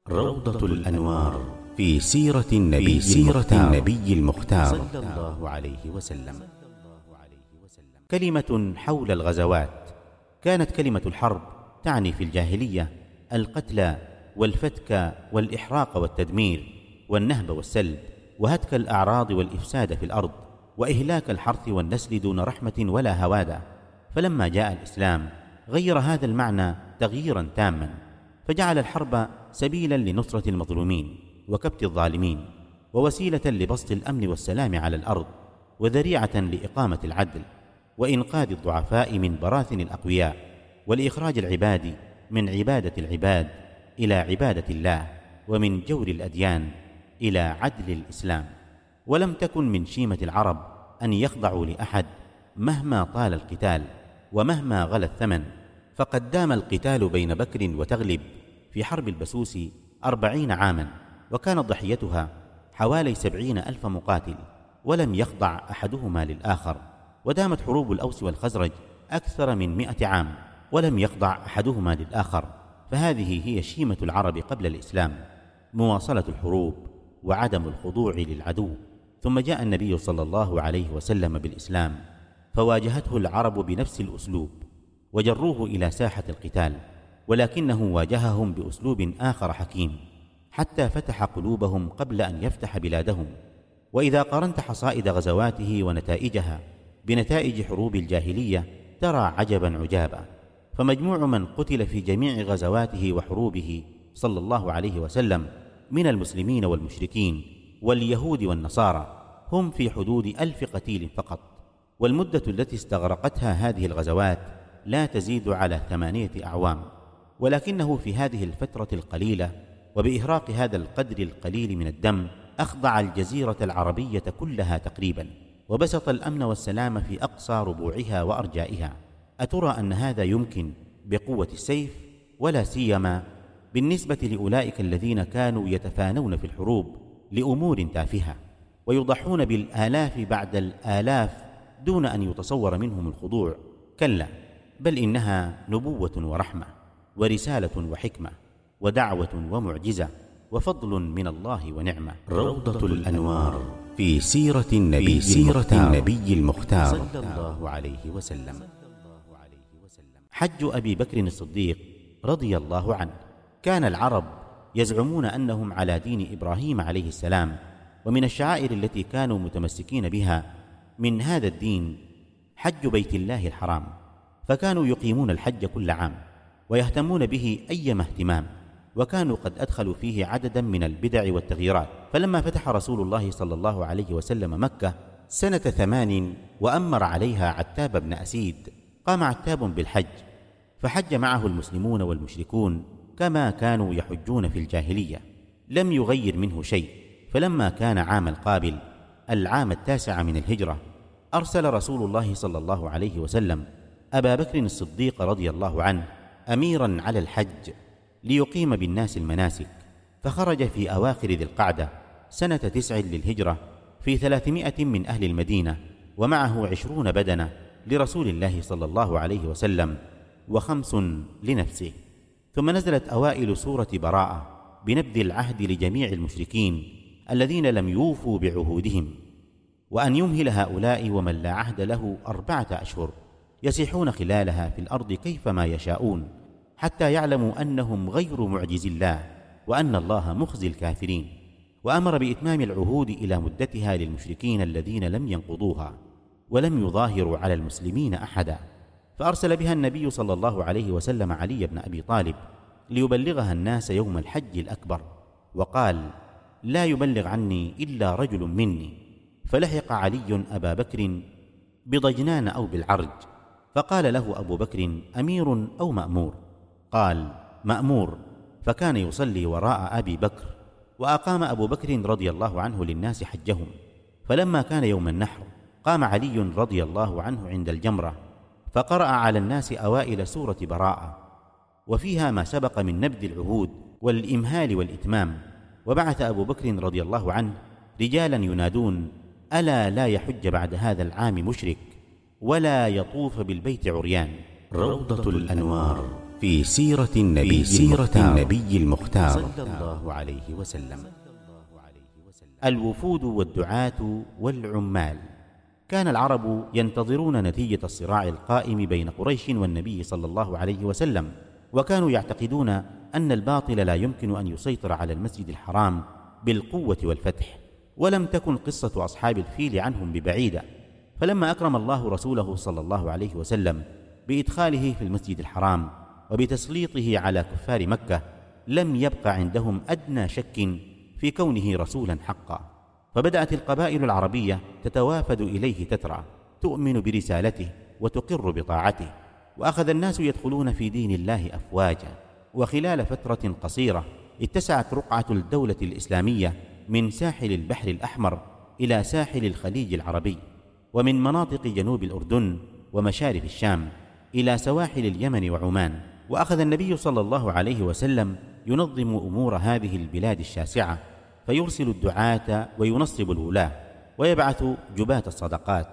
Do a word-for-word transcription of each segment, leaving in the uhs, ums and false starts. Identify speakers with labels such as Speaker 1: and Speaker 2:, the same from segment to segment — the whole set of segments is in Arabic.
Speaker 1: روضة الأنوار في سيرة النبي, في سيرة النبي المختار صلى الله عليه وسلم. كلمة حول الغزوات. كانت كلمة الحرب تعني في الجاهلية القتل والفتك والإحراق والتدمير والنهب والسلب وهتك الأعراض والإفساد في الأرض وإهلاك الحرث والنسل دون رحمة ولا هوادة. فلما جاء الإسلام غير هذا المعنى تغييرا تاما، فجعل الحرب سبيلا لنصرة المظلومين وكبت الظالمين، ووسيلة لبسط الأمن والسلام على الأرض، وذريعة لإقامة العدل وإنقاذ الضعفاء من براثن الأقوياء، ولإخراج العباد من عبادة العباد إلى عبادة الله، ومن جور الأديان إلى عدل الإسلام. ولم تكن من شيمة العرب أن يخضعوا لأحد مهما طال القتال ومهما غلى الثمن، فقد دام القتال بين بكر وتغلب في حرب البسوس أربعين عاما، وكانت ضحيتها حوالي سبعين ألف مقاتل، ولم يخضع أحدهما للآخر. ودامت حروب الأوس والخزرج أكثر من مئة عام، ولم يخضع أحدهما للآخر. فهذه هي شيمة العرب قبل الإسلام، مواصلة الحروب وعدم الخضوع للعدو. ثم جاء النبي صلى الله عليه وسلم بالإسلام، فواجهته العرب بنفس الأسلوب وجروه إلى ساحة القتال، ولكنه واجههم بأسلوب آخر حكيم، حتى فتح قلوبهم قبل أن يفتح بلادهم. وإذا قارنت حصائد غزواته ونتائجها بنتائج حروب الجاهلية ترى عجبا عجابا. فمجموع من قتل في جميع غزواته وحروبه صلى الله عليه وسلم من المسلمين والمشركين واليهود والنصارى هم في حدود ألف قتيل فقط، والمدة التي استغرقتها هذه الغزوات لا تزيد على ثمانية أعوام. ولكنه في هذه الفترة القليلة وبإهراق هذا القدر القليل من الدم أخضع الجزيرة العربية كلها تقريبا، وبسط الأمن والسلام في أقصى ربوعها وأرجائها. أترى أن هذا يمكن بقوة السيف؟ ولا سيما بالنسبة لأولئك الذين كانوا يتفانون في الحروب لأمور تافهة، ويضحون بالآلاف بعد الآلاف دون أن يتصور منهم الخضوع. كلا، بل إنها نبوة ورحمة ورسالة وحكمة ودعوة ومعجزة وفضل من الله ونعمة. روضة الأنوار في سيرة النبي, في سيرة النبي المختار صلى الله عليه وسلم. حج أبي بكر الصديق رضي الله عنه. كان العرب يزعمون أنهم على دين إبراهيم عليه السلام، ومن الشعائر التي كانوا متمسكين بها من هذا الدين حج بيت الله الحرام، فكانوا يقيمون الحج كل عام ويهتمون به أيما اهتمام، وكانوا قد أدخلوا فيه عددا من البدع والتغييرات. فلما فتح رسول الله صلى الله عليه وسلم مكة سنة ثمان وأمر عليها عتاب بن أسيد، قام عتاب بالحج، فحج معه المسلمون والمشركون كما كانوا يحجون في الجاهلية، لم يغير منه شيء. فلما كان عام القابل العام التاسع من الهجرة أرسل رسول الله صلى الله عليه وسلم أبا بكر الصديق رضي الله عنه أميرا على الحج ليقيم بالناس المناسك، فخرج في أواخر ذي القعدة سنة تسع للهجرة في ثلاثمائة من أهل المدينة، ومعه عشرون بدنة لرسول الله صلى الله عليه وسلم وخمس لنفسه. ثم نزلت أوائل سورة براءة بنبذ العهد لجميع المشركين الذين لم يوفوا بعهودهم، وأن يمهل هؤلاء ومن لا عهد له أربعة أشهر يسيحون خلالها في الأرض كيفما يشاءون، حتى يعلموا أنهم غير معجز الله وأن الله مخزي الكافرين. وأمر بإتمام العهود إلى مدتها للمشركين الذين لم ينقضوها ولم يظاهروا على المسلمين أحدا، فأرسل بها النبي صلى الله عليه وسلم علي بن أبي طالب ليبلغها الناس يوم الحج الأكبر، وقال: لا يبلغ عني إلا رجل مني. فلحق علي أبا بكر بضجنان أو بالعرج، فقال له أبو بكر: أمير أو مأمور؟ قال: مأمور. فكان يصلي وراء أبي بكر، وأقام أبو بكر رضي الله عنه للناس حجهم. فلما كان يوم النحر قام علي رضي الله عنه عند الجمرة، فقرأ على الناس أوائل سورة براءة، وفيها ما سبق من نبذ العهود والإمهال والإتمام. وبعث أبو بكر رضي الله عنه رجالا ينادون: ألا لا يحج بعد هذا العام مشرك ولا يطوف بالبيت عريان. روضة الأنوار في سيرة النبي, في سيرة النبي المختار صلى الله عليه وسلم. الوفود والدعاة والعمال. كان العرب ينتظرون نتيجة الصراع القائم بين قريش والنبي صلى الله عليه وسلم، وكانوا يعتقدون أن الباطل لا يمكن أن يسيطر على المسجد الحرام بالقوة والفتح. ولم تكن قصة أصحاب الفيل عنهم ببعيدة، فلما أكرم الله رسوله صلى الله عليه وسلم بإدخاله في المسجد الحرام وبتسليطه على كفار مكة، لم يبق عندهم أدنى شك في كونه رسولا حقا، فبدأت القبائل العربية تتوافد إليه تترى، تؤمن برسالته وتقر بطاعته، وأخذ الناس يدخلون في دين الله أفواجا. وخلال فترة قصيرة اتسعت رقعة الدولة الإسلامية من ساحل البحر الأحمر إلى ساحل الخليج العربي، ومن مناطق جنوب الأردن ومشارف الشام إلى سواحل اليمن وعمان. وأخذ النبي صلى الله عليه وسلم ينظم أمور هذه البلاد الشاسعة، فيرسل الدعاة وينصب الولاة ويبعث جباة الصدقات،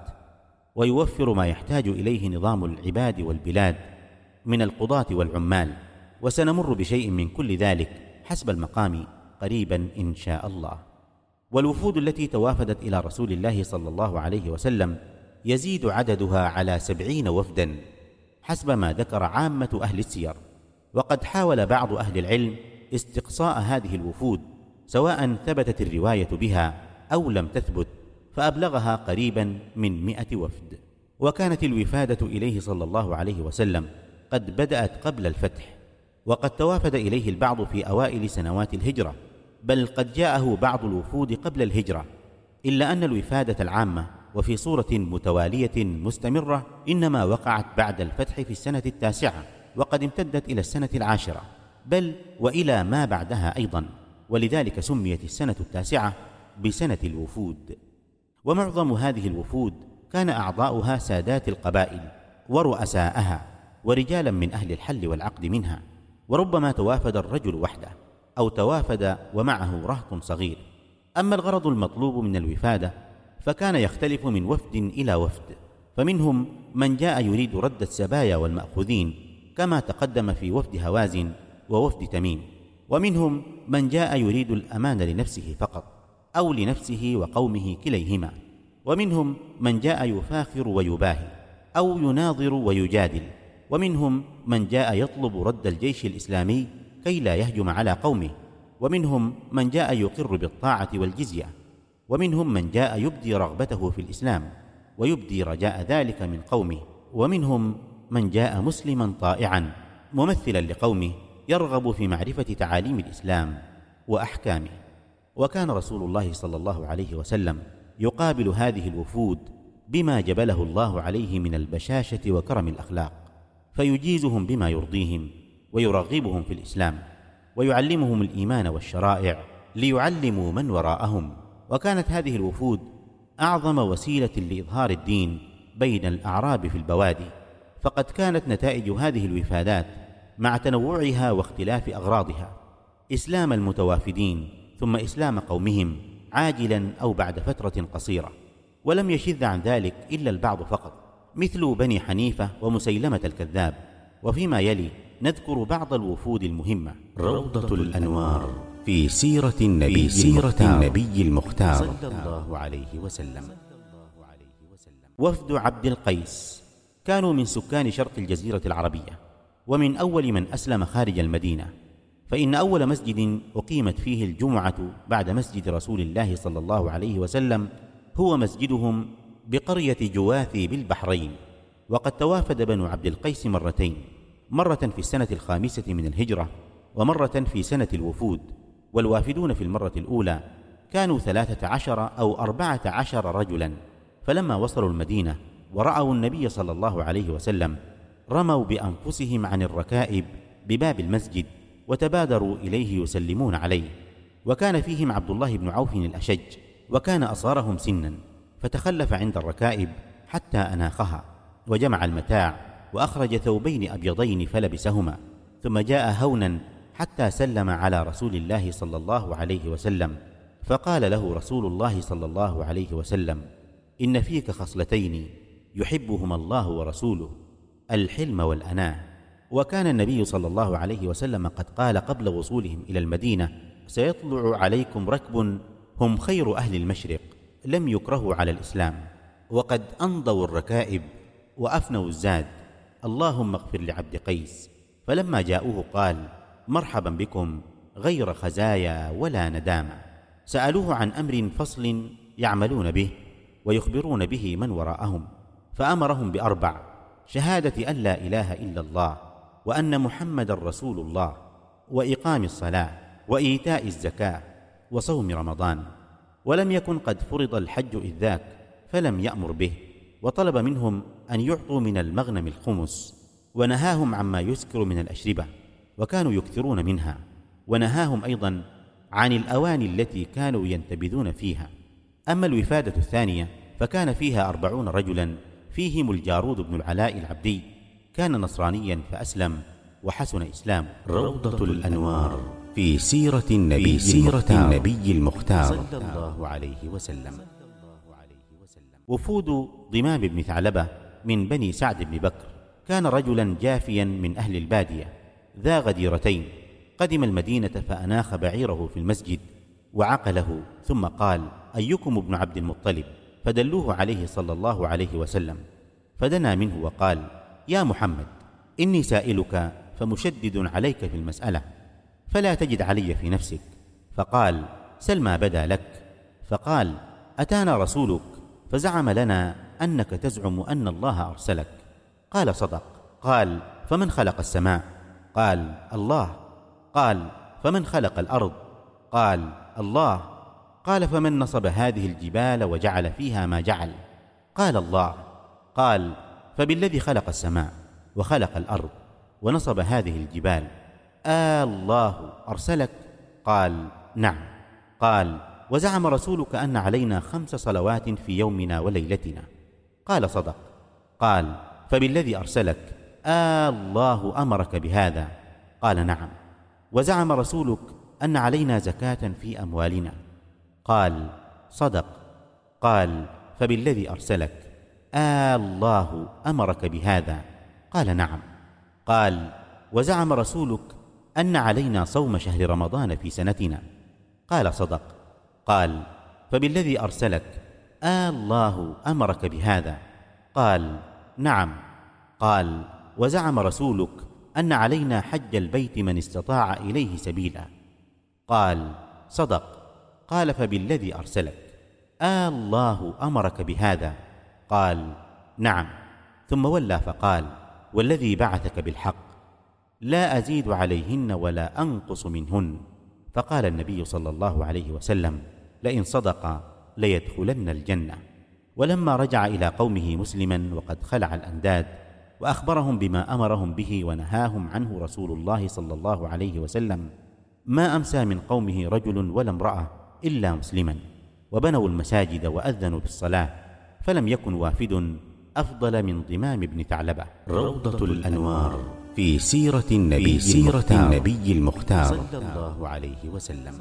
Speaker 1: ويوفر ما يحتاج إليه نظام العباد والبلاد من القضاة والعمال. وسنمر بشيء من كل ذلك حسب المقام قريبا إن شاء الله. والوفود التي توافدت إلى رسول الله صلى الله عليه وسلم يزيد عددها على سبعين وفدا حسب ما ذكر عامة أهل السير. وقد حاول بعض أهل العلم استقصاء هذه الوفود، سواء ثبتت الرواية بها أو لم تثبت، فأبلغها قريبا من مئة وفد. وكانت الوفادة إليه صلى الله عليه وسلم قد بدأت قبل الفتح، وقد توافد إليه البعض في أوائل سنوات الهجرة، بل قد جاءه بعض الوفود قبل الهجرة، إلا أن الوفادة العامة وفي صورة متوالية مستمرة إنما وقعت بعد الفتح في السنة التاسعة، وقد امتدت إلى السنة العاشرة، بل وإلى ما بعدها أيضا، ولذلك سميت السنة التاسعة بسنة الوفود. ومعظم هذه الوفود كان أعضاؤها سادات القبائل ورؤساءها ورجالا من أهل الحل والعقد منها، وربما توافد الرجل وحده أو توافد ومعه رهط صغير. أما الغرض المطلوب من الوفادة فكان يختلف من وفد إلى وفد، فمنهم من جاء يريد رد السبايا والمأخوذين كما تقدم في وفد هوازن ووفد تميم، ومنهم من جاء يريد الأمان لنفسه فقط أو لنفسه وقومه كليهما، ومنهم من جاء يفاخر ويباهي أو يناظر ويجادل، ومنهم من جاء يطلب رد الجيش الإسلامي كي لا يهجم على قومه، ومنهم من جاء يقر بالطاعة والجزية، ومنهم من جاء يبدي رغبته في الإسلام ويبدي رجاء ذلك من قومه، ومنهم من جاء مسلما طائعا ممثلا لقومه يرغب في معرفة تعاليم الإسلام وأحكامه. وكان رسول الله صلى الله عليه وسلم يقابل هذه الوفود بما جبله الله عليه من البشاشة وكرم الأخلاق، فيجيزهم بما يرضيهم ويرغبهم في الإسلام، ويعلمهم الإيمان والشرائع ليعلموا من وراءهم. وكانت هذه الوفود أعظم وسيلة لإظهار الدين بين الأعراب في البوادي، فقد كانت نتائج هذه الوفادات مع تنوعها واختلاف أغراضها إسلام المتوافدين ثم إسلام قومهم عاجلا أو بعد فترة قصيرة، ولم يشذ عن ذلك إلا البعض فقط، مثل بني حنيفة ومسيلمة الكذاب. وفيما يلي نذكر بعض الوفود المهمة. روضة الأنوار في سيرة النبي, في سيرة النبي المختار صلى الله عليه وسلم. وفد عبد القيس كانوا من سكان شرق الجزيرة العربية، ومن أول من أسلم خارج المدينة، فإن أول مسجد أقيمت فيه الجمعة بعد مسجد رسول الله صلى الله عليه وسلم هو مسجدهم بقرية جواثي بالبحرين. وقد توافد بنو عبد القيس مرتين، مرة في السنة الخامسة من الهجرة ومرة في سنة الوفود. والوافدون في المرة الأولى كانوا ثلاثة عشر أو أربعة عشر رجلا، فلما وصلوا المدينة ورأوا النبي صلى الله عليه وسلم رموا بأنفسهم عن الركائب بباب المسجد وتبادروا إليه يسلمون عليه. وكان فيهم عبد الله بن عوف الأشج، وكان أصغرهم سنا، فتخلف عند الركائب حتى أناخها وجمع المتاع وأخرج ثوبين أبيضين فلبسهما، ثم جاء هونا حتى سلم على رسول الله صلى الله عليه وسلم، فقال له رسول الله صلى الله عليه وسلم: إن فيك خصلتين يحبهما الله ورسوله، الحلم والأناة. وكان النبي صلى الله عليه وسلم قد قال قبل وصولهم إلى المدينة: سيطلع عليكم ركب هم خير أهل المشرق لم يكرهوا على الإسلام، وقد أنضوا الركائب وأفنوا الزاد، اللهم اغفر لعبد قيس. فلما جاءوه قال: مرحبا بكم غير خزايا ولا ندامة. سألوه عن أمر فصل يعملون به ويخبرون به من وراءهم، فأمرهم بأربع: شهادة أن لا إله إلا الله وأن محمد رسول الله، وإقام الصلاة، وإيتاء الزكاة، وصوم رمضان. ولم يكن قد فرض الحج إذ ذاك فلم يأمر به، وطلب منهم أن يعطوا من المغنم الخمس، ونهاهم عما يسكر من الأشربة وكانوا يكثرون منها، ونهاهم أيضا عن الأواني التي كانوا ينتبذون فيها. أما الوفادة الثانية فكان فيها أربعون رجلا، فيهم الجارود بن العلاء العبدي، كان نصرانيا فأسلم وحسن إسلام.
Speaker 2: روضة الأنوار في سيرة النبي, سيرة النبي المختار
Speaker 1: صلى الله عليه وسلم. وفود ضمام بن ثعلبة من بني سعد بن بكر كان رجلا جافيا من أهل البادية ذا غديرتين، قدم المدينة فأناخ بعيره في المسجد وعقله، ثم قال: أيكم ابن عبد المطلب؟ فدلوه عليه صلى الله عليه وسلم، فدنا منه وقال: يا محمد، إني سائلك فمشدد عليك في المسألة، فلا تجد علي في نفسك. فقال: سل ما بدا لك. فقال: أتانا رسولك فزعم لنا أنك تزعم أن الله أرسلك. قال: صدق. قال: فمن خلق السماء؟ قال: الله. قال: فمن خلق الأرض؟ قال: الله. قال: فمن نصب هذه الجبال وجعل فيها ما جعل؟ قال: الله. قال: فبالذي خلق السماء وخلق الأرض ونصب هذه الجبال آه الله أرسلك؟ قال: نعم. قال: وزعم رسولك أن علينا خمس صلوات في يومنا وليلتنا؟ قال: صدق. قال: فبالذي أرسلك آه الله أمرك بهذا؟ قال: نعم. وزعم رسولك أن علينا زكاة في أموالنا؟ قال: صدق. قال: فبالذي أرسلك آه الله أمرك بهذا؟ قال: نعم. قال: وزعم رسولك أن علينا صوم شهر رمضان في سنتنا؟ قال: صدق. قال: فبالذي أرسلك آه الله أمرك بهذا؟ قال: نعم. قال: وزعم رسولك أن علينا حج البيت من استطاع إليه سبيلا؟ قال: صدق. قال: فبالذي أرسلك آه الله أمرك بهذا؟ قال: نعم. ثم ولى فقال: والذي بعثك بالحق لا أزيد عليهن ولا أنقص منهن. فقال النبي صلى الله عليه وسلم: لئن صدق ليدخلن الجنة. ولما رجع إلى قومه مسلما وقد خلع الأنداد وأخبرهم بما أمرهم به ونهاهم عنه رسول الله صلى الله عليه وسلم، ما أمسى من قومه رجل ولا امرأة إلا مسلما، وبنوا المساجد وأذنوا بالصلاة، فلم يكن وافد أفضل من ضمام بن ثعلبة.
Speaker 2: روضة الأنوار في سيرة النبي, سيرة النبي المختار
Speaker 1: صلى الله عليه وسلم.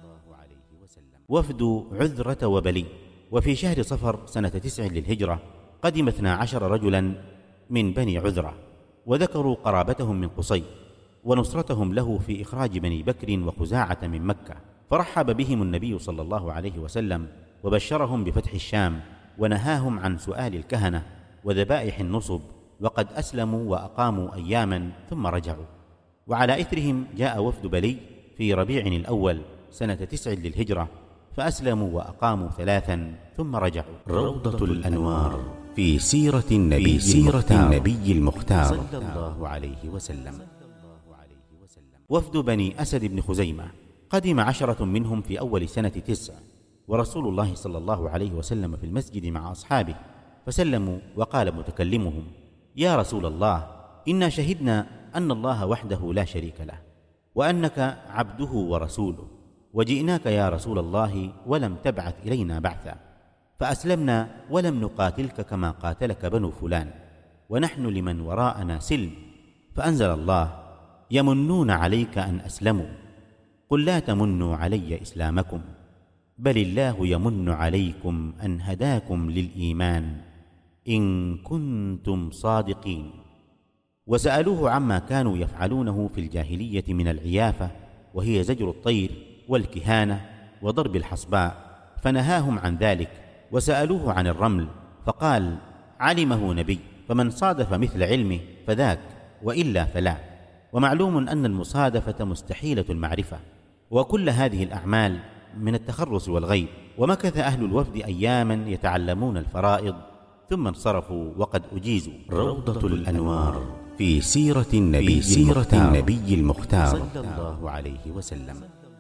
Speaker 1: وفد عذرة وبلي. وفي شهر صفر سنة تسع للهجرة قدم اثنا عشر رجلا من بني عذرة، وذكروا قرابتهم من قصي ونصرتهم له في إخراج بني بكر وخزاعة من مكة، فرحب بهم النبي صلى الله عليه وسلم وبشرهم بفتح الشام، ونهاهم عن سؤال الكهنة وذبائح النصب، وقد أسلموا وأقاموا أياما ثم رجعوا. وعلى إثرهم جاء وفد بلي في ربيع الأول سنة تسع للهجرة، فأسلموا وأقاموا ثلاثا ثم رجعوا.
Speaker 2: روضة الأنوار في سيرة النبي, سيرة النبي المختار
Speaker 1: صلى الله عليه وسلم. وفد بني أسد بن خزيمة قدم عشرة منهم في أول سنة تسع، ورسول الله صلى الله عليه وسلم في المسجد مع أصحابه، فسلموا وقال متكلمهم: يا رسول الله، إنا شهدنا أن الله وحده لا شريك له، وأنك عبده ورسوله، وجئناك يا رسول الله ولم تبعث إلينا بعثا، فأسلمنا ولم نقاتلك كما قاتلك بنو فلان، ونحن لمن وراءنا سلم. فأنزل الله: يمنون عليك أن أسلموا، قل لا تمنوا علي إسلامكم، بل الله يمن عليكم أن هداكم للإيمان إن كنتم صادقين. وسألوه عما كانوا يفعلونه في الجاهلية من العيافة، وهي زجر الطير والكهانة وضرب الحصباء، فنهاهم عن ذلك. وسألوه عن الرمل فقال: علمه نبي، فمن صادف مثل علمه فذاك، وإلا فلا. ومعلوم أن المصادفة مستحيلة المعرفة. وكل هذه الأعمال من التخرص والغيب. ومكث أهل الوفد أياما يتعلمون الفرائض، ثم انصرفوا وقد أجيزوا.
Speaker 2: روضة الأنوار في سيرة النبي, سيرة النبي المختار
Speaker 1: صلى الله عليه وسلم.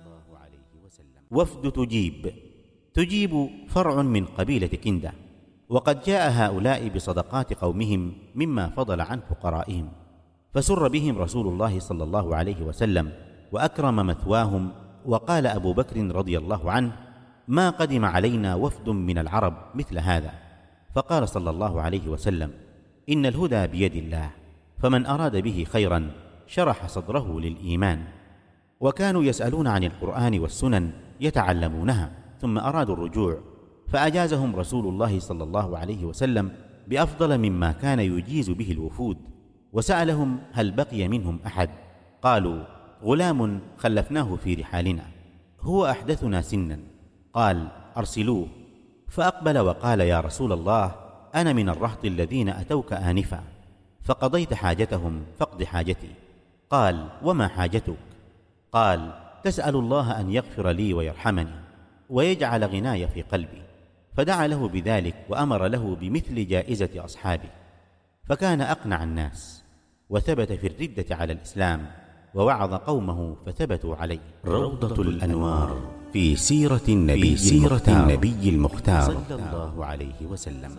Speaker 1: وفد تجيب. تجيب فرع من قبيلة كندة، وقد جاء هؤلاء بصدقات قومهم مما فضل عن فقرائهم، فسر بهم رسول الله صلى الله عليه وسلم وأكرم مثواهم. وقال أبو بكر رضي الله عنه: ما قدم علينا وفد من العرب مثل هذا. فقال صلى الله عليه وسلم: إن الهدى بيد الله، فمن أراد به خيرا شرح صدره للإيمان. وكانوا يسألون عن القرآن والسنن يتعلمونها، ثم أرادوا الرجوع، فأجازهم رسول الله صلى الله عليه وسلم بأفضل مما كان يجيز به الوفود. وسألهم: هل بقي منهم أحد؟ قالوا: غلام خلفناه في رحالنا، هو أحدثنا سنا. قال: أرسلوه. فأقبل وقال: يا رسول الله، أنا من الرهط الذين أتوك آنفا، فقضيت حاجتهم فاقض حاجتي. قال: وما حاجتك؟ قال: تسأل الله أن يغفر لي ويرحمني ويجعل غناي في قلبي. فدعا له بذلك وأمر له بمثل جائزة أصحابه، فكان أقنع الناس، وثبت في الردة على الإسلام، ووعظ قومه فثبتوا عليه.
Speaker 2: روضة الأنوار في سيرة النبي, سيرة النبي المختار
Speaker 1: صلى الله عليه وسلم.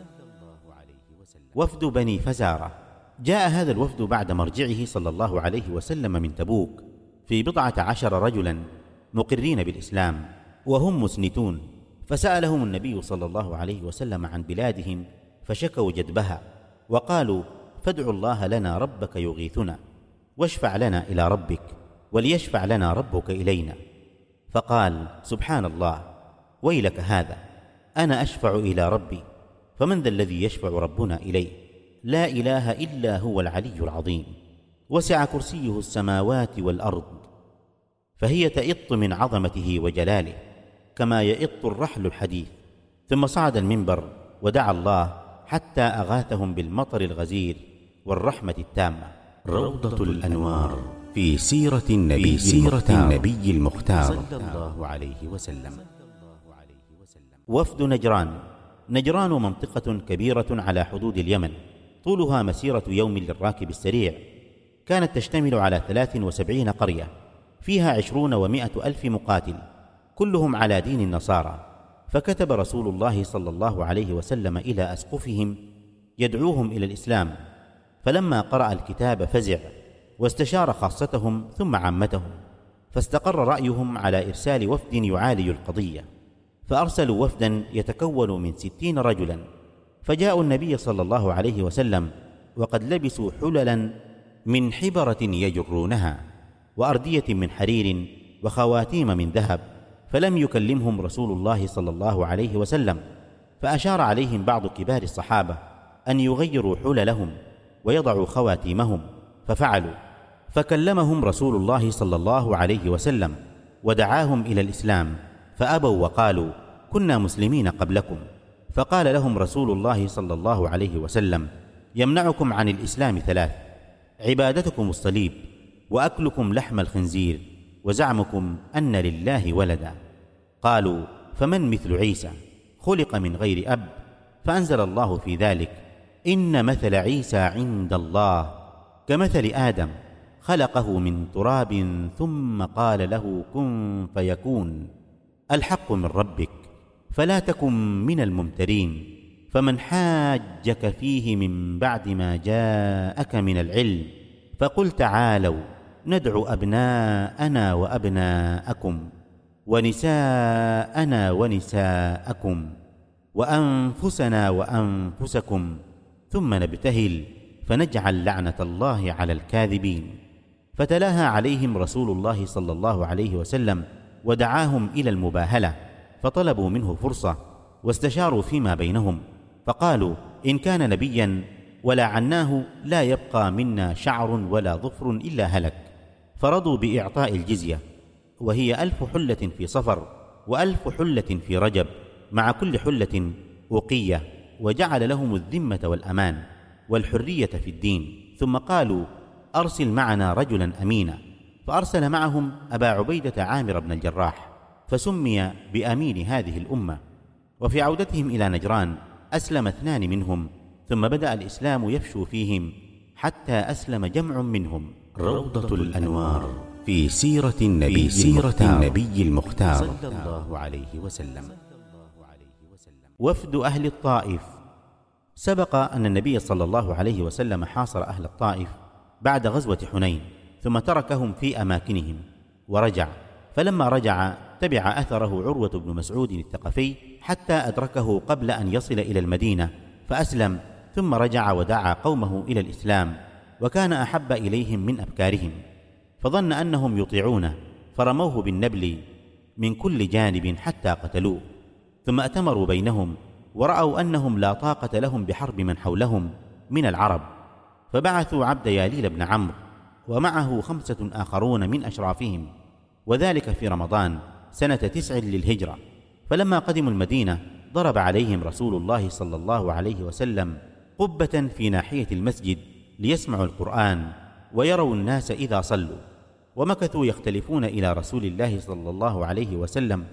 Speaker 1: وفد بني فزارة. جاء هذا الوفد بعد مرجعه صلى الله عليه وسلم من تبوك في بضعة عشر رجلا مقرين بالإسلام وهم مسنتون، فسألهم النبي صلى الله عليه وسلم عن بلادهم، فشكوا جدبها وقالوا: فادعوا الله لنا ربك يغيثنا، واشفع لنا إلى ربك، وليشفع لنا ربك إلينا. فقال: سبحان الله، ويلك هذا، أنا أشفع إلى ربي، فمن ذا الذي يشفع ربنا إليه؟ لا إله إلا هو العلي العظيم، وسع كرسيه السماوات والأرض، فهي تئط من عظمته وجلاله كما يئط الرحل الحديث. ثم صعد المنبر ودعا الله حتى أغاثهم بالمطر الغزير والرحمة التامة.
Speaker 2: روضة الأنوار في سيرة النبي, سيرة النبي المختار
Speaker 1: صلى الله عليه وسلم. وفد نجران. نجران منطقة كبيرة على حدود اليمن، طولها مسيرة يوم للراكب السريع. كانت تشتمل على ثلاث وسبعين قرية، فيها عشرون ومائة ألف مقاتل، كلهم على دين النصارى. فكتب رسول الله صلى الله عليه وسلم إلى أسقفهم يدعوهم إلى الإسلام، فلما قرأ الكتاب فزع، واستشار خاصتهم ثم عامتهم، فاستقر رأيهم على إرسال وفد يعالج القضية. فأرسلوا وفدا يتكون من ستين رجلا، فجاءوا النبي صلى الله عليه وسلم وقد لبسوا حللا من حبرة يجرونها، وأردية من حرير، وخواتيم من ذهب، فلم يكلمهم رسول الله صلى الله عليه وسلم. فأشار عليهم بعض كبار الصحابة أن يغيروا حللهم ويضعوا خواتيمهم، ففعلوا. فكلمهم رسول الله صلى الله عليه وسلم ودعاهم إلى الإسلام، فأبوا وقالوا: كنا مسلمين قبلكم. فقال لهم رسول الله صلى الله عليه وسلم: يمنعكم عن الإسلام ثلاث: عبادتكم الصليب، وأكلكم لحم الخنزير، وزعمكم أن لله ولدا. قالوا: فمن مثل عيسى؟ خلق من غير أب. فأنزل الله في ذلك: إن مثل عيسى عند الله كمثل آدم، خلقه من تراب ثم قال له كن فيكون. الحق من ربك فلا تكن من الممترين. فمن حاجك فيه من بعد ما جاءك من العلم فقل تعالوا ندعو أبناءنا وأبناءكم ونساءنا ونساءكم وأنفسنا وأنفسكم ثم نبتهل فنجعل لعنة الله على الكاذبين. فتلاها عليهم رسول الله صلى الله عليه وسلم ودعاهم إلى المباهلة، فطلبوا منه فرصة واستشاروا فيما بينهم، فقالوا: إن كان نبيا ولعناه لا يبقى منا شعر ولا ظفر إلا هلك، فرضوا بإعطاء الجزية، وهي ألف حلة في صفر وألف حلة في رجب، مع كل حلة أوقية، وجعل لهم الذمة والأمان والحرية في الدين. ثم قالوا: أرسل معنا رجلا أمينا، فأرسل معهم أبا عبيدة عامر بن الجراح، فسمي بأمين هذه الأمة. وفي عودتهم إلى نجران أسلم اثنان منهم، ثم بدأ الإسلام يفشو فيهم حتى أسلم جمع منهم.
Speaker 2: روضة الأنوار في سيرة النبي, سيرة النبي المختار
Speaker 1: صلى الله عليه وسلم. وفد أهل الطائف. سبق أن النبي صلى الله عليه وسلم حاصر أهل الطائف بعد غزوة حنين، ثم تركهم في أماكنهم ورجع، فلما رجع تبع أثره عروة بن مسعود الثقفي حتى أدركه قبل أن يصل إلى المدينة فأسلم، ثم رجع ودعا قومه إلى الإسلام، وكان أحب إليهم من أبكارهم، فظن أنهم يطيعونه فرموه بالنبل من كل جانب حتى قتلوه. ثم أتمروا بينهم ورأوا أنهم لا طاقة لهم بحرب من حولهم من العرب، فبعثوا عبد ياليل بن عمرو ومعه خمسة آخرون من أشرافهم، وذلك في رمضان سنة تسع للهجرة. فلما قدموا المدينة ضرب عليهم رسول الله صلى الله عليه وسلم قبة في ناحية المسجد ليسمعوا القرآن ويروا الناس إذا صلوا، ومكثوا يختلفون إلى رسول الله صلى الله عليه وسلم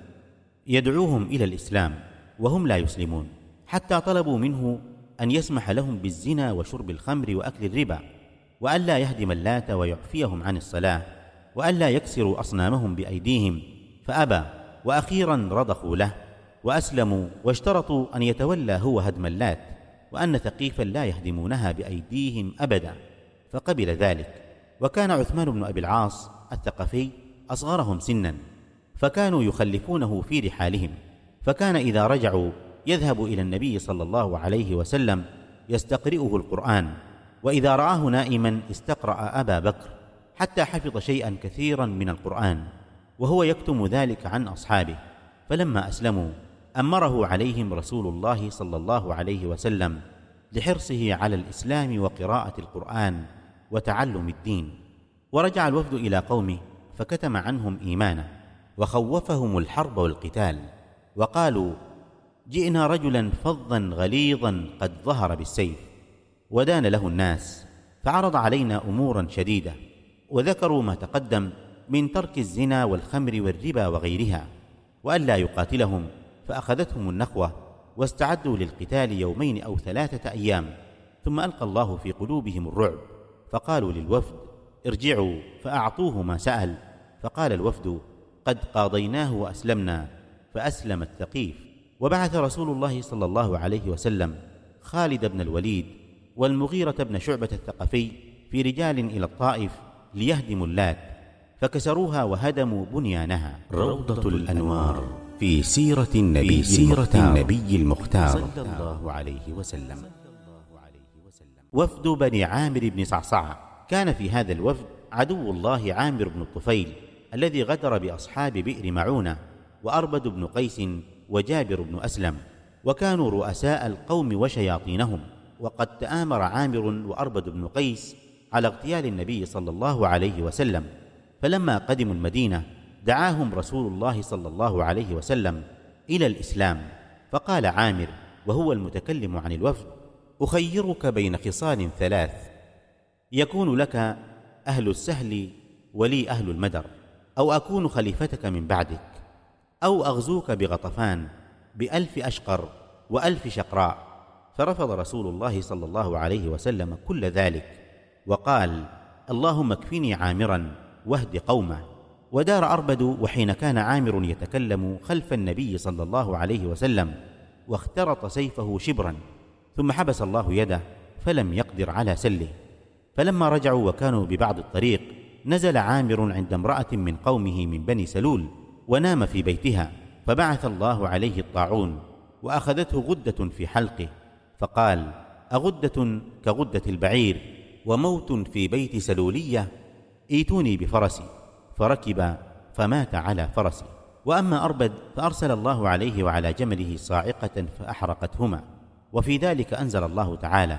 Speaker 1: يدعوهم إلى الإسلام وهم لا يسلمون، حتى طلبوا منه أن يسمح لهم بالزنا وشرب الخمر وأكل الربا، وألا يهدم اللات ويعفيهم عن الصلاة، وألا يكسروا أصنامهم بأيديهم، فأبى، وأخيرا رضخوا له وأسلموا، واشترطوا أن يتولى هو هدم اللات، وأن ثقيفا لا يهدمونها بأيديهم أبدا، فقبل ذلك. وكان عثمان بن أبي العاص الثقفي أصغرهم سنا، فكانوا يخلفونه في رحالهم، فكان إذا رجعوا يذهب إلى النبي صلى الله عليه وسلم يستقرئه القرآن، وإذا رآه نائما استقرأ أبا بكر حتى حفظ شيئا كثيرا من القرآن، وهو يكتم ذلك عن أصحابه. فلما أسلموا أمره عليهم رسول الله صلى الله عليه وسلم لحرصه على الإسلام وقراءة القرآن وتعلم الدين. ورجع الوفد إلى قومه فكتم عنهم إيمانه وخوفهم الحرب والقتال، وقالوا: جئنا رجلا فظا غليظا قد ظهر بالسيف، ودان له الناس، فعرض علينا أمورا شديدة، وذكروا ما تقدم من ترك الزنا والخمر والربا وغيرها، وألا يقاتلهم، فأخذتهم النخوة واستعدوا للقتال يومين أو ثلاثة أيام، ثم ألقى الله في قلوبهم الرعب، فقالوا للوفد: ارجعوا فأعطوه ما سأل. فقال الوفد: قد قاضيناه وأسلمنا، فأسلم الثقيف. وبعث رسول الله صلى الله عليه وسلم خالد بن الوليد والمغيرة بن شعبة الثقفي في رجال إلى الطائف ليهدموا اللات، فكسروها وهدموا بنيانها.
Speaker 2: روضة الأنوار في سيرة النبي, سيرة النبي المختار
Speaker 1: صلى الله عليه وسلم. وفد بني عامر بن صعصعة. كان في هذا الوفد عدو الله عامر بن الطفيل الذي غدر بأصحاب بئر معونة، وأربد بن قيس وجابر بن أسلم، وكانوا رؤساء القوم وشياطينهم. وقد تآمر عامر وأربد بن قيس على اغتيال النبي صلى الله عليه وسلم، فلما قدموا المدينة دعاهم رسول الله صلى الله عليه وسلم إلى الإسلام، فقال عامر وهو المتكلم عن الوفد: أخيرك بين خصال ثلاث، يكون لك أهل السهل ولي أهل المدر، أو أكون خليفتك من بعدك، أو أغزوك بغطفان بألف أشقر وألف شقراء. فرفض رسول الله صلى الله عليه وسلم كل ذلك، وقال: اللهم اكفني عامرا واهد قومه. ودار أربد، وحين كان عامر يتكلم خلف النبي صلى الله عليه وسلم واخترط سيفه شبرا، ثم حبس الله يده فلم يقدر على سله. فلما رجعوا وكانوا ببعض الطريق نزل عامر عند امرأة من قومه من بني سلول ونام في بيتها، فبعث الله عليه الطاعون وأخذته غدة في حلقه، فقال: أغدة كغدة البعير وموت في بيت سلولية، ايتوني بفرسي، فركب فمات على فرسه. وأما أربد فأرسل الله عليه وعلى جمله صاعقة فأحرقتهما. وفي ذلك أنزل الله تعالى: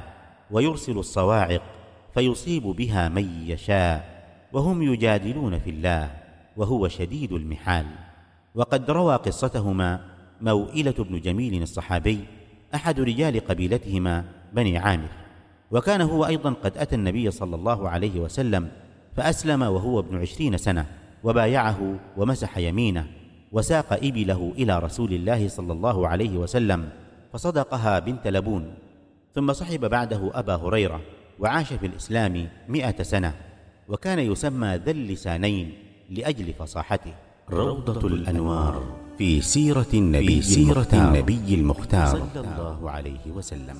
Speaker 1: ويرسل الصواعق فيصيب بها من يشاء وهم يجادلون في الله وهو شديد المحال. وقد روى قصتهما موئلة بن جميل الصحابي أحد رجال قبيلتهما بني عامر، وكان هو أيضا قد أتى النبي صلى الله عليه وسلم فأسلم وهو ابن عشرين سنة، وبايعه ومسح يمينه وساق إبله إلى رسول الله صلى الله عليه وسلم فصدقها بنت لبون، ثم صحب بعده أبا هريرة وعاش في الإسلام مئة سنة، وكان يسمى ذا اللسانين لأجل فصاحته.
Speaker 2: روضة الأنوار في سيرة النبي, سيرة النبي المختار
Speaker 1: صلى الله عليه وسلم.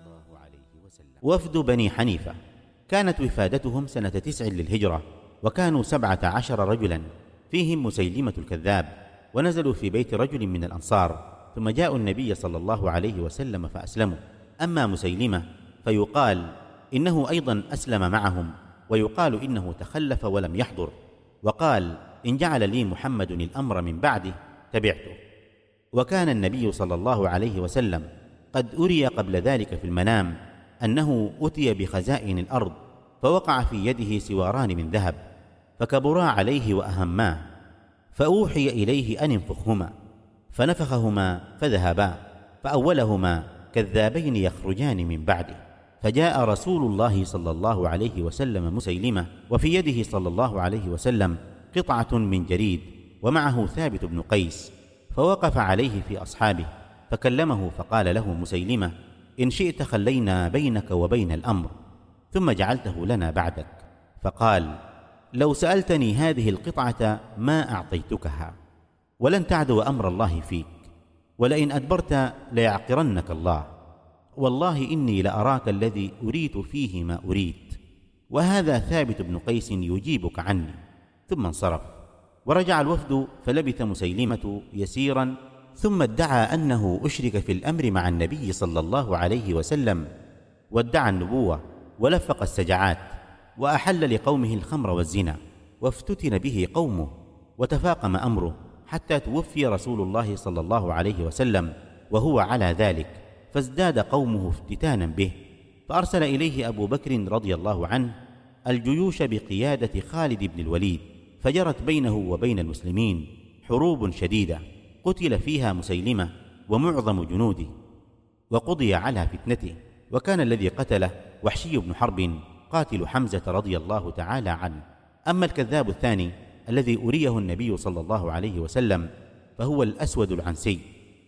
Speaker 1: وفد بني حنيفة كانت وفادتهم سنة تسع للهجرة، وكانوا سبعة عشر رجلا فيهم مسيلمة الكذاب، ونزلوا في بيت رجل من الأنصار، ثم جاءوا النبي صلى الله عليه وسلم فأسلموا. أما مسيلمة فيقال إنه أيضا أسلم معهم، ويقال إنه تخلف ولم يحضر، وقال إن جعل لي محمد الأمر من بعده تبعته. وكان النبي صلى الله عليه وسلم قد أري قبل ذلك في المنام أنه أتي بخزائن الأرض، فوقع في يده سواران من ذهب فكبرا عليه وأهماه، فأوحي إليه أن انفخهما، فنفخهما فذهبا، فأولهما كذابين يخرجان من بعده. فجاء رسول الله صلى الله عليه وسلم مسيلمة، وفي يده صلى الله عليه وسلم قطعة من جريد، ومعه ثابت بن قيس، فوقف عليه في أصحابه فكلمه، فقال له مسيلمة إن شئت خلينا بينك وبين الأمر ثم جعلته لنا بعدك. فقال لو سألتني هذه القطعة ما أعطيتكها، ولن تعدو أمر الله فيك، ولئن أدبرت ليعقرنك الله، والله إني لأراك الذي أريت فيه ما أريت، وهذا ثابت بن قيس يجيبك عني. ثم انصرف، ورجع الوفد فلبث مسيلمة يسيرا، ثم ادعى أنه أشرك في الأمر مع النبي صلى الله عليه وسلم، وادعى النبوة ولفق السجعات، وأحل لقومه الخمر والزنا، وافتتن به قومه، وتفاقم أمره حتى توفي رسول الله صلى الله عليه وسلم وهو على ذلك، فازداد قومه افتتانا به، فأرسل إليه أبو بكر رضي الله عنه الجيوش بقيادة خالد بن الوليد، فجرت بينه وبين المسلمين حروب شديدة، قتل فيها مسيلمة ومعظم جنوده، وقضي على فتنته. وكان الذي قتله وحشي بن حرب قاتل حمزة رضي الله تعالى عنه. أما الكذاب الثاني الذي أريه النبي صلى الله عليه وسلم فهو الأسود العنسي،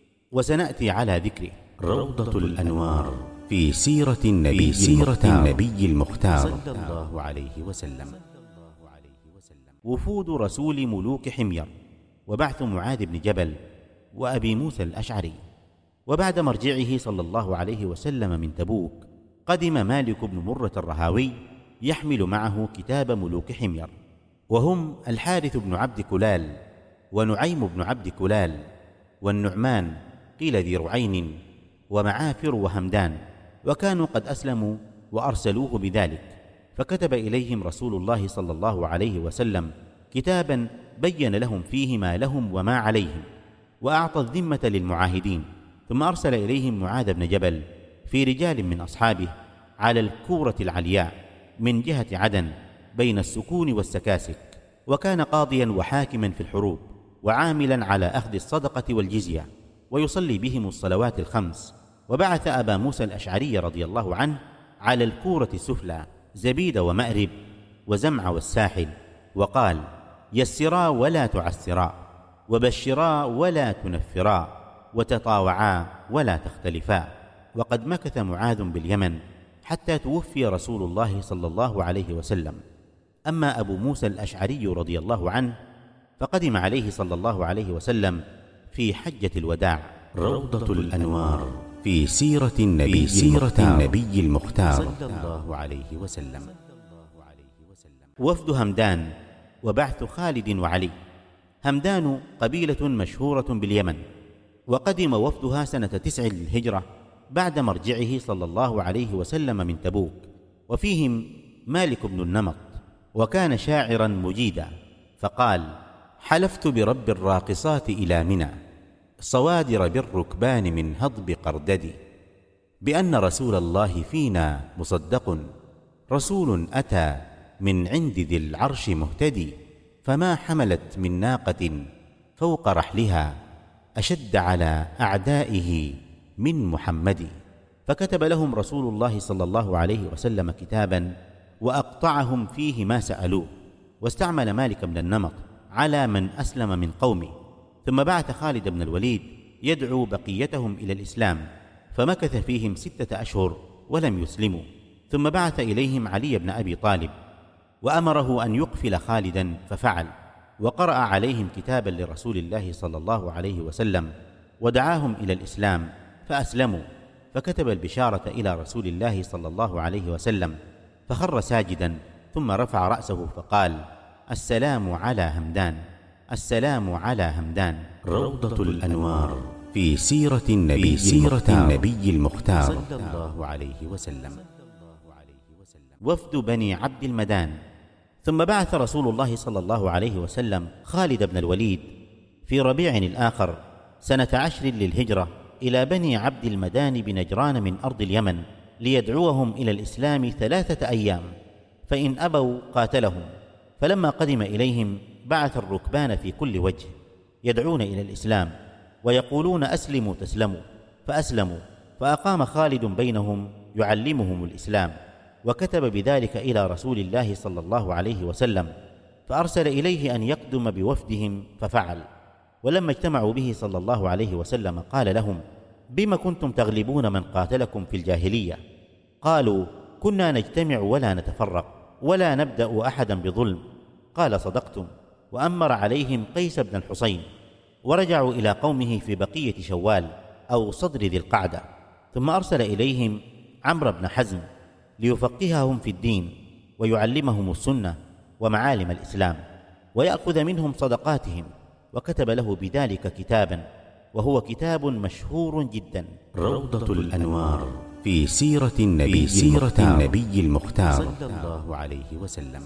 Speaker 1: وسنأتي على ذكره.
Speaker 2: روضة الأنوار في سيرة النبي, سيرة النبي المختار
Speaker 1: صلى الله عليه وسلم. وفود رسول ملوك حمير، وبعث معاذ بن جبل وأبي موسى الأشعري. وبعد مرجعه صلى الله عليه وسلم من تبوك قدم مالك بن مرة الرهاوي يحمل معه كتاب ملوك حمير، وهم الحارث بن عبد كلال ونعيم بن عبد كلال والنعمان قيل ذي رعين ومعافر وهمدان، وكانوا قد أسلموا وأرسلوه بذلك، فكتب إليهم رسول الله صلى الله عليه وسلم كتابا بين لهم فيه ما لهم وما عليهم، وأعطى الذمة للمعاهدين. ثم أرسل إليهم معاذ بن جبل في رجال من أصحابه على الكورة العلياء من جهة عدن بين السكون والسكاسك، وكان قاضيا وحاكما في الحروب، وعاملا على أخذ الصدقة والجزية، ويصلي بهم الصلوات الخمس. وبعث أبا موسى الأشعري رضي الله عنه على الكورة السفلى زبيد ومأرب وزمع والساحل، وقال يسرا ولا تعسرا، وبشرا ولا تنفرا، وتطاوعا ولا تختلفا. وقد مكث معاذ باليمن حتى توفي رسول الله صلى الله عليه وسلم. أما أبو موسى الأشعري رضي الله عنه فقدم عليه صلى الله عليه وسلم في حجة الوداع.
Speaker 2: روضة الأنوار في سيرة النبي, سيرة النبي المختار
Speaker 1: صلى الله عليه وسلم. وفد همدان، وبعث خالد وعلي. همدان قبيلة مشهورة باليمن، وقدم وفدها سنة تسع للهجرة بعد مرجعه صلى الله عليه وسلم من تبوك، وفيهم مالك بن النمط، وكان شاعرا مجيدا، فقال حلفت برب الراقصات إلى منى، صوادر بالركبان من هضب قرددي، بأن رسول الله فينا مصدق، رسول أتى من عند ذي العرش مهتدي، فما حملت من ناقة فوق رحلها أشد على أعدائه من محمد. فكتب لهم رسول الله صلى الله عليه وسلم كتابا وأقطعهم فيه ما سألوه، واستعمل مالك بن النمط على من أسلم من قومه، ثم بعث خالد بن الوليد يدعو بقيتهم إلى الإسلام، فمكث فيهم ستة أشهر ولم يسلموا، ثم بعث إليهم علي بن أبي طالب وأمره أن يقفل خالدا، ففعل، وقرأ عليهم كتابا لرسول الله صلى الله عليه وسلم ودعاهم إلى الإسلام فأسلموا، فكتب البشارة إلى رسول الله صلى الله عليه وسلم، فخر ساجدا ثم رفع رأسه فقال: السلام على همدان، السلام على همدان.
Speaker 2: روضة الأنوار في سيرة النبي, سيرة النبي المختار
Speaker 1: صلى الله عليه وسلم. وفد بني عبد المدان. ثم بعث رسول الله صلى الله عليه وسلم خالد بن الوليد في ربيع الآخر سنة عشر للهجرة إلى بني عبد المدان بنجران من أرض اليمن ليدعوهم إلى الإسلام ثلاثة أيام، فإن أبوا قاتلهم. فلما قدم إليهم بعث الركبان في كل وجه يدعون إلى الإسلام ويقولون: أسلموا تسلموا، فأسلموا، فأقام خالد بينهم يعلمهم الإسلام، وكتب بذلك إلى رسول الله صلى الله عليه وسلم، فأرسل إليه أن يقدم بوفدهم، ففعل. ولما اجتمعوا به صلى الله عليه وسلم قال لهم: بما كنتم تغلبون من قاتلكم في الجاهلية؟ قالوا: كنا نجتمع ولا نتفرق ولا نبدأ أحدا بظلم. قال: صدقتم. وأمر عليهم قيس بن الحصين، ورجعوا إلى قومه في بقية شوال أو صدر ذي القعدة، ثم أرسل إليهم عمرو بن حزم ليفقههم في الدين ويعلمهم السنة ومعالم الإسلام ويأخذ منهم صدقاتهم، وكتب له بذلك كتابا، وهو كتاب مشهور جدا:
Speaker 2: روضة الأنوار في سيرة النبي, سيرة النبي المختار
Speaker 1: صلى الله عليه وسلم.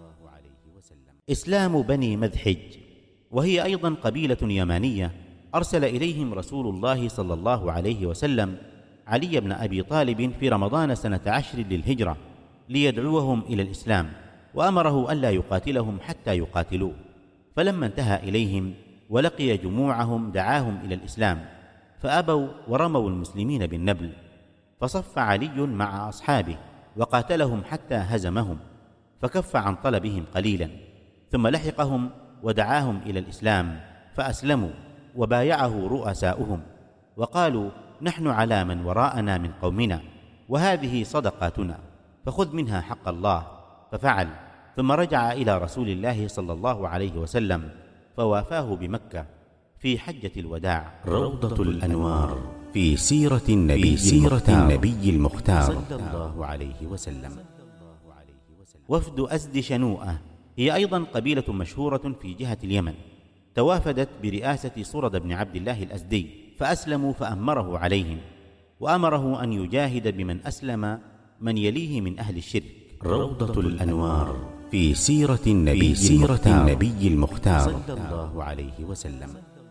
Speaker 1: إسلام بني مذحج، وهي أيضا قبيلة يمانية، أرسل إليهم رسول الله صلى الله عليه وسلم علي بن أبي طالب في رمضان سنة عشر للهجرة ليدعوهم إلى الإسلام، وأمره ألا يقاتلهم حتى يقاتلوه. فلما انتهى إليهم ولقي جموعهم دعاهم إلى الإسلام، فأبوا ورموا المسلمين بالنبل، فصف علي مع أصحابه وقاتلهم حتى هزمهم، فكف عن طلبهم قليلا، ثم لحقهم ودعاهم إلى الإسلام فأسلموا، وبايعه رؤساؤهم وقالوا: نحن على من وراءنا من قومنا، وهذه صدقاتنا، فخذ منها حق الله. ففعل، ثم رجع إلى رسول الله صلى الله عليه وسلم فوافاه بمكة في حجة الوداع.
Speaker 2: روضة الأنوار في سيرة النبي, سيرة النبي المختار
Speaker 1: صلى الله عليه وسلم. وفد أزد شنوءة، هي أيضا قبيلة مشهورة في جهة اليمن، توافدت برئاسة صرد بن عبد الله الأزدي، فأسلموا فأمره عليهم، وأمره أن يجاهد بمن أسلم من يليه من أهل الشرك.
Speaker 2: روضة الأنوار في سيرة النبي, سيرة النبي المختار
Speaker 1: صلى الله عليه وسلم.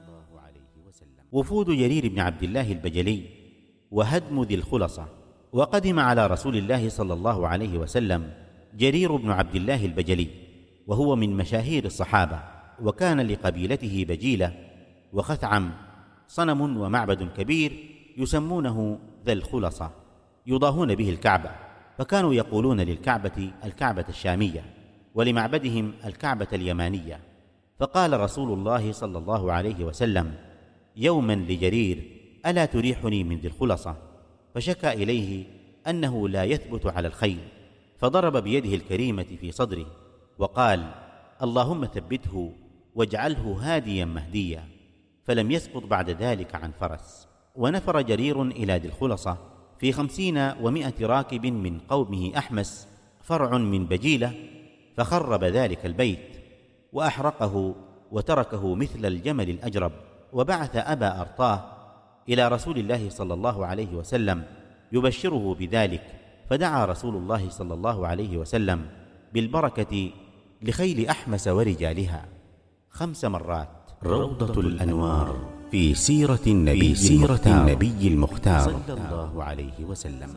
Speaker 1: وفود جرير بن عبد الله البجلي وهدم ذي الخلصة. وقدم على رسول الله صلى الله عليه وسلم جرير بن عبد الله البجلي، وهو من مشاهير الصحابة، وكان لقبيلته بجيلة وخثعم صنم ومعبد كبير يسمونه ذا الخلصة، يضاهون به الكعبة، فكانوا يقولون للكعبة الكعبة الشامية، ولمعبدهم الكعبة اليمانية. فقال رسول الله صلى الله عليه وسلم يوما لجرير: ألا تريحني من ذي الخلصة؟ فشكى إليه أنه لا يثبت على الخيل، فضرب بيده الكريمة في صدره وقال: اللهم ثبته واجعله هاديا مهديا. فلم يسقط بعد ذلك عن فرس. ونفر جرير إلى ذي الخلصة في خمسين ومائة راكب من قومه أحمس، فرع من بجيلة، فخرب ذلك البيت وأحرقه وتركه مثل الجمل الأجرب، وبعث أبا أرطاه إلى رسول الله صلى الله عليه وسلم يبشره بذلك، فدعا رسول الله صلى الله عليه وسلم بالبركة لخيل أحمس ورجالها خمس مرات.
Speaker 2: روضة الأنوار في سيرة النبي, سيرة النبي المختار
Speaker 1: صلى الله عليه وسلم.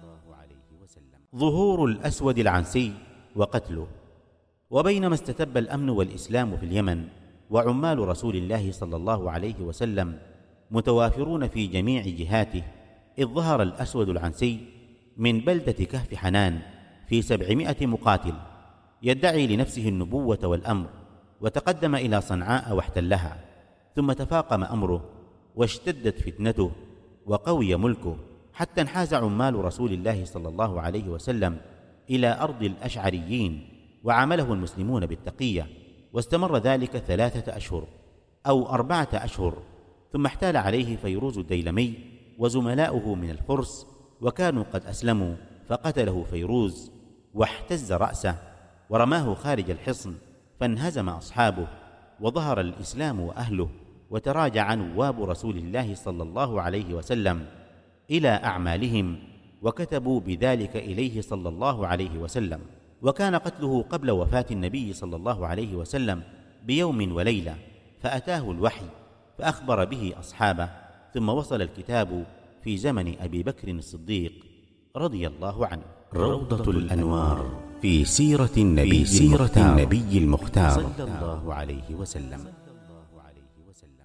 Speaker 1: ظهور الأسود العنسي وقتله. وبينما استتب الأمن والإسلام في اليمن وعمال رسول الله صلى الله عليه وسلم متوافرون في جميع جهاته، إذ ظهر الأسود العنسي من بلدة كهف حنان في سبعمائة مقاتل يدعي لنفسه النبوة والأمر، وتقدم إلى صنعاء واحتلها، ثم تفاقم أمره واشتدت فتنته وقوي ملكه، حتى انحاز عمال رسول الله صلى الله عليه وسلم إلى أرض الأشعريين، وعامله المسلمون بالتقية، واستمر ذلك ثلاثة أشهر أو أربعة أشهر، ثم احتال عليه فيروز الديلمي وزملاؤه من الفرس، وكانوا قد أسلموا، فقتله فيروز واحتز رأسه ورماه خارج الحصن، فانهزم أصحابه، وظهر الإسلام وأهله، وتراجع نواب رسول الله صلى الله عليه وسلم إلى أعمالهم، وكتبوا بذلك إليه صلى الله عليه وسلم. وكان قتله قبل وفاة النبي صلى الله عليه وسلم بيوم وليلة، فأتاه الوحي فأخبر به أصحابه، ثم وصل الكتاب في زمن أبي بكر الصديق رضي الله عنه.
Speaker 2: روضة الأنوار في سيرة النبي, سيرة النبي المختار
Speaker 1: صلى الله عليه وسلم.